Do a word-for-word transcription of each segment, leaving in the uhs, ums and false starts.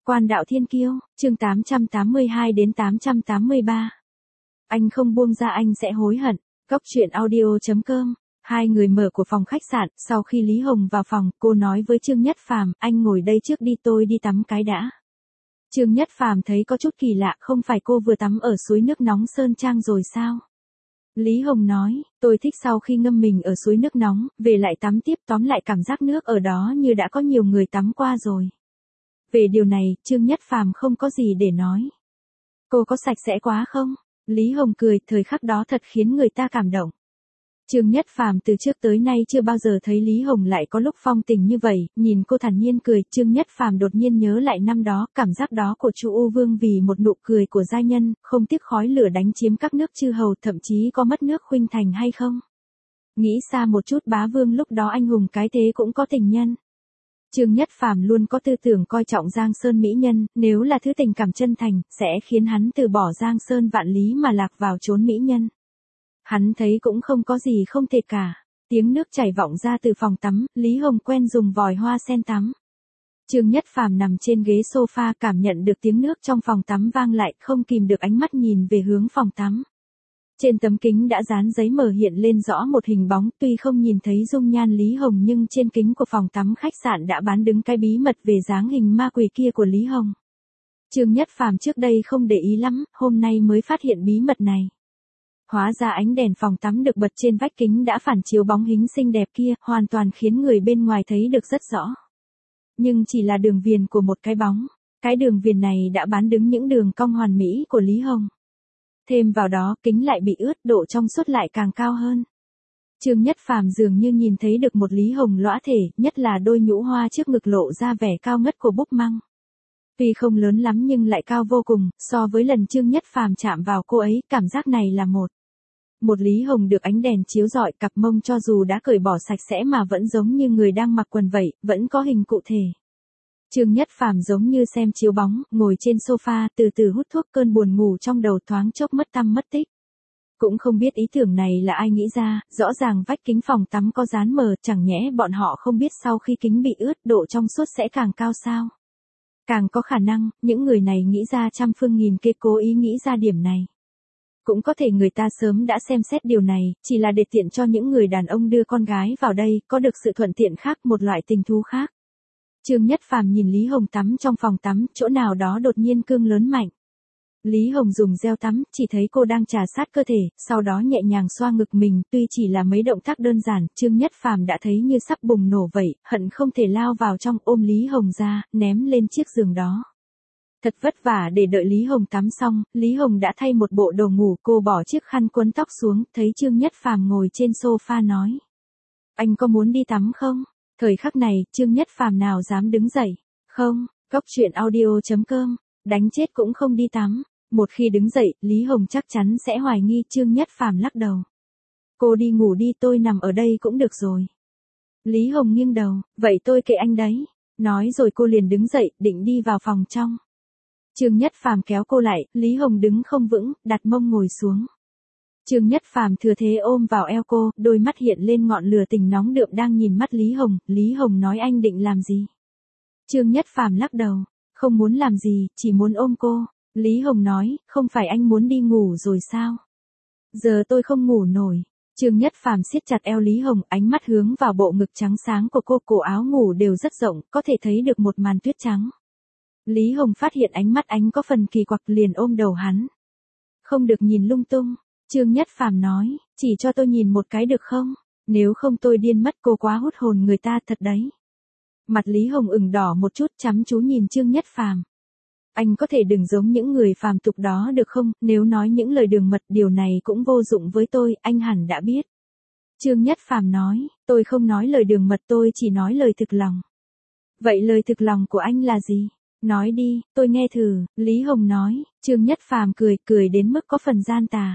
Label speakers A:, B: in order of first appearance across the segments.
A: Quan đạo thiên kiêu, chương tám trăm tám mươi hai đến tám trăm tám mươi ba. Anh không buông ra anh sẽ hối hận. Góc truyện audio chấm com. Hai người mở của phòng khách sạn, sau khi Lý Hồng vào phòng, cô nói với Trương Nhất Phàm, anh ngồi đây trước đi, tôi đi tắm cái đã. Trương Nhất Phàm thấy có chút kỳ lạ, không phải cô vừa tắm ở suối nước nóng Sơn Trang rồi sao? Lý Hồng nói, tôi thích sau khi ngâm mình ở suối nước nóng, về lại tắm tiếp, tóm lại cảm giác nước ở đó như đã có nhiều người tắm qua rồi. Về điều này, Trương Nhất Phàm không có gì để nói. Cô có sạch sẽ quá không? Lý Hồng cười, thời khắc đó thật khiến người ta cảm động. Trương Nhất Phàm từ trước tới nay chưa bao giờ thấy Lý Hồng lại có lúc phong tình như vậy, nhìn cô thản nhiên cười, Trương Nhất Phàm đột nhiên nhớ lại năm đó, cảm giác đó của Chu U Vương vì một nụ cười của giai nhân, không tiếc khói lửa đánh chiếm các nước chư hầu, thậm chí có mất nước khuynh thành hay không? Nghĩ xa một chút, bá vương lúc đó anh hùng cái thế cũng có tình nhân. Trương Nhất Phàm luôn có tư tưởng coi trọng Giang Sơn mỹ nhân, nếu là thứ tình cảm chân thành, sẽ khiến hắn từ bỏ Giang Sơn vạn lý mà lạc vào chốn mỹ nhân. Hắn thấy cũng không có gì không thể cả. Tiếng nước chảy vọng ra từ phòng tắm, Lý Hồng quen dùng vòi hoa sen tắm. Trương Nhất Phàm nằm trên ghế sofa, cảm nhận được tiếng nước trong phòng tắm vang lại, không kìm được ánh mắt nhìn về hướng phòng tắm. Trên tấm kính đã dán giấy mờ hiện lên rõ một hình bóng, tuy không nhìn thấy dung nhan Lý Hồng nhưng trên kính của phòng tắm khách sạn đã bán đứng cái bí mật về dáng hình ma quỷ kia của Lý Hồng. Trương Nhất Phàm trước đây không để ý lắm, hôm nay mới phát hiện bí mật này. Hóa ra ánh đèn phòng tắm được bật trên vách kính đã phản chiếu bóng hình xinh đẹp kia, hoàn toàn khiến người bên ngoài thấy được rất rõ. Nhưng chỉ là đường viền của một cái bóng, cái đường viền này đã bán đứng những đường cong hoàn mỹ của Lý Hồng. Thêm vào đó, kính lại bị ướt, độ trong suốt lại càng cao hơn. Trương Nhất Phàm dường như nhìn thấy được một Lý Hồng lõa thể, nhất là đôi nhũ hoa trước ngực lộ ra vẻ cao ngất của búp măng. Tuy không lớn lắm nhưng lại cao vô cùng, so với lần Trương Nhất Phàm chạm vào cô ấy, cảm giác này là một. Một Lý Hồng được ánh đèn chiếu rọi, cặp mông cho dù đã cởi bỏ sạch sẽ mà vẫn giống như người đang mặc quần vậy, vẫn có hình cụ thể. Trương Nhất Phàm giống như xem chiếu bóng, ngồi trên sofa, từ từ hút thuốc, cơn buồn ngủ trong đầu thoáng chốc mất tăm mất tích. Cũng không biết ý tưởng này là ai nghĩ ra, rõ ràng vách kính phòng tắm có dán mờ, chẳng nhẽ bọn họ không biết sau khi kính bị ướt, độ trong suốt sẽ càng cao sao? Càng có khả năng, những người này nghĩ ra trăm phương nghìn kế cố ý nghĩ ra điểm này. Cũng có thể người ta sớm đã xem xét điều này, chỉ là để tiện cho những người đàn ông đưa con gái vào đây, có được sự thuận tiện khác, một loại tình thú khác. Trương Nhất Phàm nhìn Lý Hồng tắm trong phòng tắm, chỗ nào đó đột nhiên cương lớn mạnh. Lý Hồng dùng gel tắm, chỉ thấy cô đang trà sát cơ thể, sau đó nhẹ nhàng xoa ngực mình, tuy chỉ là mấy động tác đơn giản, Trương Nhất Phàm đã thấy như sắp bùng nổ vậy, hận không thể lao vào trong ôm Lý Hồng ra, ném lên chiếc giường đó. Thật vất vả để đợi Lý Hồng tắm xong, Lý Hồng đã thay một bộ đồ ngủ, cô bỏ chiếc khăn quấn tóc xuống, thấy Trương Nhất Phàm ngồi trên sofa nói. Anh có muốn đi tắm không? Thời khắc này, Trương Nhất Phàm nào dám đứng dậy. Không, góc truyện audio chấm com, đánh chết cũng không đi tắm. Một khi đứng dậy, Lý Hồng chắc chắn sẽ hoài nghi. Trương Nhất Phàm lắc đầu. Cô đi ngủ đi, tôi nằm ở đây cũng được rồi. Lý Hồng nghiêng đầu, vậy tôi kệ anh đấy. Nói rồi cô liền đứng dậy, định đi vào phòng trong. Trương Nhất Phàm kéo cô lại, Lý Hồng đứng không vững, đặt mông ngồi xuống. Trương Nhất Phàm thừa thế ôm vào eo cô, đôi mắt hiện lên ngọn lửa tình nóng đượm đang nhìn mắt Lý Hồng. Lý Hồng nói, anh định làm gì? Trương Nhất Phàm lắc đầu, không muốn làm gì, chỉ muốn ôm cô. Lý Hồng nói, không phải anh muốn đi ngủ rồi sao? Giờ tôi không ngủ nổi. Trương Nhất Phàm siết chặt eo Lý Hồng, ánh mắt hướng vào bộ ngực trắng sáng của cô, cổ áo ngủ đều rất rộng, có thể thấy được một màn tuyết trắng. Lý Hồng phát hiện ánh mắt anh có phần kỳ quặc, liền ôm đầu hắn. Không được nhìn lung tung. Trương Nhất Phàm nói, chỉ cho tôi nhìn một cái được không? Nếu không tôi điên mất, cô quá hút hồn người ta thật đấy. Mặt Lý Hồng ửng đỏ một chút, chăm chú nhìn Trương Nhất Phàm. Anh có thể đừng giống những người phàm tục đó được không? Nếu nói những lời đường mật, điều này cũng vô dụng với tôi, anh hẳn đã biết. Trương Nhất Phàm nói, tôi không nói lời đường mật, tôi chỉ nói lời thực lòng. Vậy lời thực lòng của anh là gì? Nói đi, tôi nghe thử. Lý Hồng nói. Trương Nhất Phàm cười, cười đến mức có phần gian tà.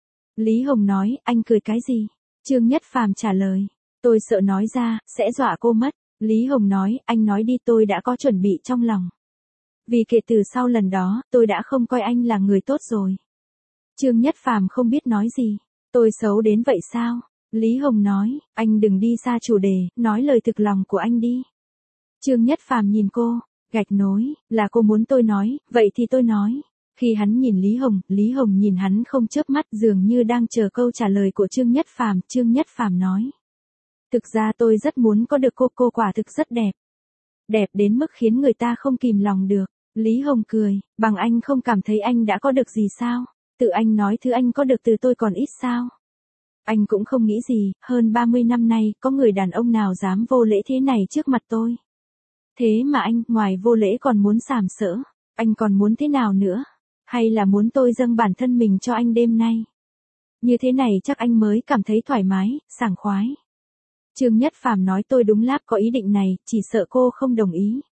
A: Lý Hồng nói, anh cười cái gì? Trương Nhất Phàm trả lời, tôi sợ nói ra, sẽ dọa cô mất. Lý Hồng nói, anh nói đi, tôi đã có chuẩn bị trong lòng. Vì kể từ sau lần đó, tôi đã không coi anh là người tốt rồi. Trương Nhất Phàm không biết nói gì. Tôi xấu đến vậy sao? Lý Hồng nói, anh đừng đi xa chủ đề, nói lời thực lòng của anh đi. Trương Nhất Phàm nhìn cô, Gạch nối, là cô muốn tôi nói, vậy thì tôi nói. Khi hắn nhìn Lý Hồng, Lý Hồng nhìn hắn không chớp mắt dường như đang chờ câu trả lời của Trương Nhất Phàm. Trương Nhất Phàm nói. Thực ra tôi rất muốn có được cô, cô quả thực rất đẹp. Đẹp đến mức khiến người ta không kìm lòng được. Lý Hồng cười, bằng anh không cảm thấy anh đã có được gì sao? Tự anh nói thứ anh có được từ tôi còn ít sao? Anh cũng không nghĩ gì, hơn ba mươi năm nay, có người đàn ông nào dám vô lễ thế này trước mặt tôi. Thế mà anh, ngoài vô lễ còn muốn sàm sỡ. Anh còn muốn thế nào nữa? Hay là muốn tôi dâng bản thân mình cho anh đêm nay? Như thế này chắc anh mới cảm thấy thoải mái, sảng khoái. Trương Nhất Phàm nói tôi đúng láp có ý định này, chỉ sợ cô không đồng ý.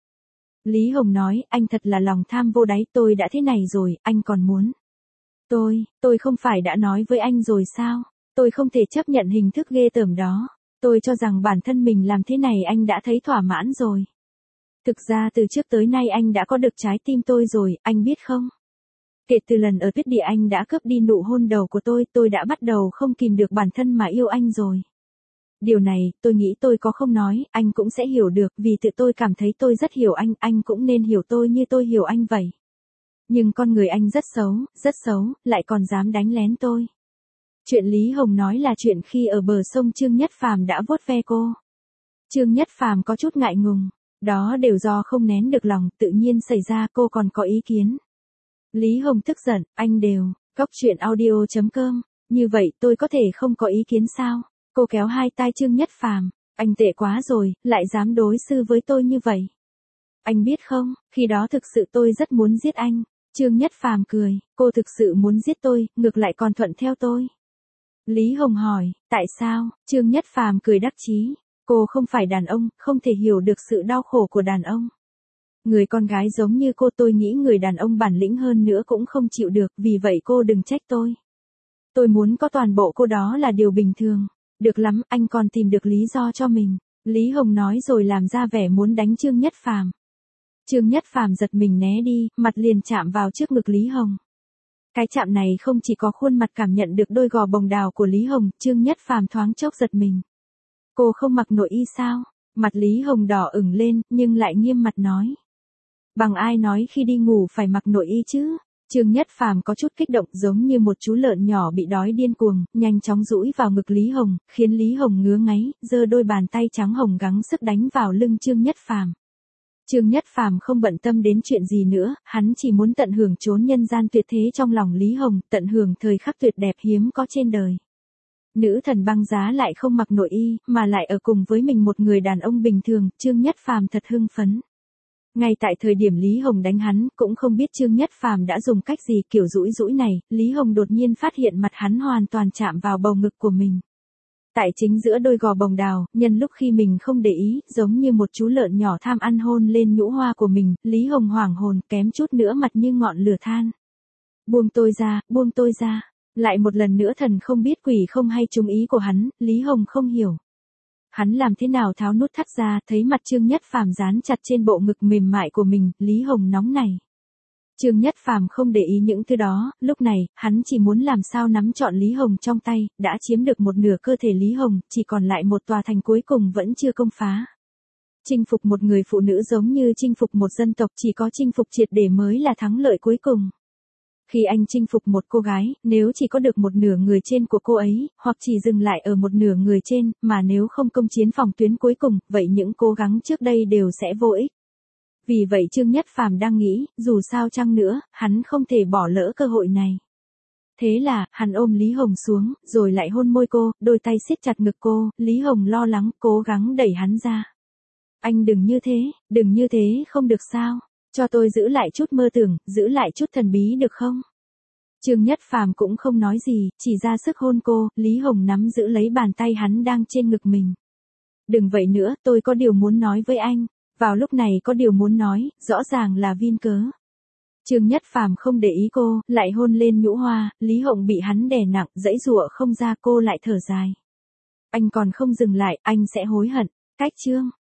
A: Lý Hồng nói, anh thật là lòng tham vô đáy, tôi đã thế này rồi, anh còn muốn. Tôi, tôi không phải đã nói với anh rồi sao? Tôi không thể chấp nhận hình thức ghê tởm đó. Tôi cho rằng bản thân mình làm thế này anh đã thấy thỏa mãn rồi. Thực ra từ trước tới nay anh đã có được trái tim tôi rồi, anh biết không? Kể từ lần ở tuyết địa anh đã cướp đi nụ hôn đầu của tôi, tôi đã bắt đầu không kìm được bản thân mà yêu anh rồi. Điều này, tôi nghĩ tôi có không nói, anh cũng sẽ hiểu được, vì tự tôi cảm thấy tôi rất hiểu anh, anh cũng nên hiểu tôi như tôi hiểu anh vậy. Nhưng con người anh rất xấu, rất xấu, lại còn dám đánh lén tôi. Chuyện Lý Hồng nói là chuyện khi ở bờ sông Trương Nhất Phàm đã vuốt ve cô. Trương Nhất Phàm có chút ngại ngùng, đó đều do không nén được lòng, tự nhiên xảy ra, cô còn có ý kiến. Lý Hồng tức giận, anh đều, cóc truyện audio chấm com, như vậy tôi có thể không có ý kiến sao? Cô kéo hai tay Trương Nhất Phàm, anh tệ quá rồi, lại dám đối xử với tôi như vậy. Anh biết không, khi đó thực sự tôi rất muốn giết anh. Trương Nhất Phàm cười, cô thực sự muốn giết tôi, ngược lại còn thuận theo tôi. Lý Hồng hỏi, tại sao? Trương Nhất Phàm cười đắc chí, cô không phải đàn ông, không thể hiểu được sự đau khổ của đàn ông. Người con gái giống như cô, tôi nghĩ người đàn ông bản lĩnh hơn nữa cũng không chịu được, vì vậy cô đừng trách tôi. Tôi muốn có toàn bộ cô đó là điều bình thường. Được lắm, anh còn tìm được lý do cho mình. Lý Hồng nói rồi làm ra vẻ muốn đánh Trương Nhất Phàm. Trương Nhất Phàm giật mình né đi, mặt liền chạm vào trước ngực Lý Hồng. Cái chạm này không chỉ có khuôn mặt cảm nhận được đôi gò bồng đào của Lý Hồng, Trương Nhất Phàm thoáng chốc giật mình. Cô không mặc nội y sao? Mặt Lý Hồng đỏ ửng lên, nhưng lại nghiêm mặt nói. Bằng ai nói khi đi ngủ phải mặc nội y chứ? Trương Nhất Phàm có chút kích động giống như một chú lợn nhỏ bị đói điên cuồng, nhanh chóng dũi vào ngực Lý Hồng, khiến Lý Hồng ngứa ngáy, giơ đôi bàn tay trắng hồng gắng sức đánh vào lưng Trương Nhất Phàm. Trương Nhất Phàm không bận tâm đến chuyện gì nữa, hắn chỉ muốn tận hưởng chốn nhân gian tuyệt thế trong lòng Lý Hồng, tận hưởng thời khắc tuyệt đẹp hiếm có trên đời. Nữ thần băng giá lại không mặc nội y, mà lại ở cùng với mình một người đàn ông bình thường, Trương Nhất Phàm thật hưng phấn. Ngay tại thời điểm Lý Hồng đánh hắn, cũng không biết Trương Nhất Phàm đã dùng cách gì kiểu rũi rũi này, Lý Hồng đột nhiên phát hiện mặt hắn hoàn toàn chạm vào bầu ngực của mình. Tại chính giữa đôi gò bồng đào, nhân lúc khi mình không để ý, giống như một chú lợn nhỏ tham ăn hôn lên nhũ hoa của mình, Lý Hồng hoảng hồn, kém chút nữa mặt như ngọn lửa than. Buông tôi ra, buông tôi ra. Lại một lần nữa thần không biết quỷ không hay trúng ý của hắn, Lý Hồng không hiểu. Hắn làm thế nào tháo nút thắt ra, thấy mặt Trương Nhất Phàm dán chặt trên bộ ngực mềm mại của mình, Lý Hồng nóng này. Trương Nhất Phàm không để ý những thứ đó, lúc này, hắn chỉ muốn làm sao nắm trọn Lý Hồng trong tay, đã chiếm được một nửa cơ thể Lý Hồng, chỉ còn lại một tòa thành cuối cùng vẫn chưa công phá. Chinh phục một người phụ nữ giống như chinh phục một dân tộc, chỉ có chinh phục triệt để mới là thắng lợi cuối cùng. Khi anh chinh phục một cô gái, nếu chỉ có được một nửa người trên của cô ấy, hoặc chỉ dừng lại ở một nửa người trên, mà nếu không công chiến phòng tuyến cuối cùng, vậy những cố gắng trước đây đều sẽ vô ích. Vì vậy Trương Nhất Phàm đang nghĩ, dù sao chăng nữa, hắn không thể bỏ lỡ cơ hội này. Thế là, hắn ôm Lý Hồng xuống, rồi lại hôn môi cô, đôi tay siết chặt ngực cô, Lý Hồng lo lắng, cố gắng đẩy hắn ra. Anh đừng như thế, đừng như thế không được sao, cho tôi giữ lại chút mơ tưởng, giữ lại chút thần bí được không? Trương Nhất Phàm cũng không nói gì, chỉ ra sức hôn cô, Lý Hồng nắm giữ lấy bàn tay hắn đang trên ngực mình. Đừng vậy nữa, tôi có điều muốn nói với anh. Vào lúc này có điều muốn nói, rõ ràng là vin cớ. Trương Nhất Phàm không để ý cô, lại hôn lên nhũ hoa, Lý Hồng bị hắn đè nặng, dãy giụa không ra, cô lại thở dài. Anh còn không dừng lại, anh sẽ hối hận. Cách chương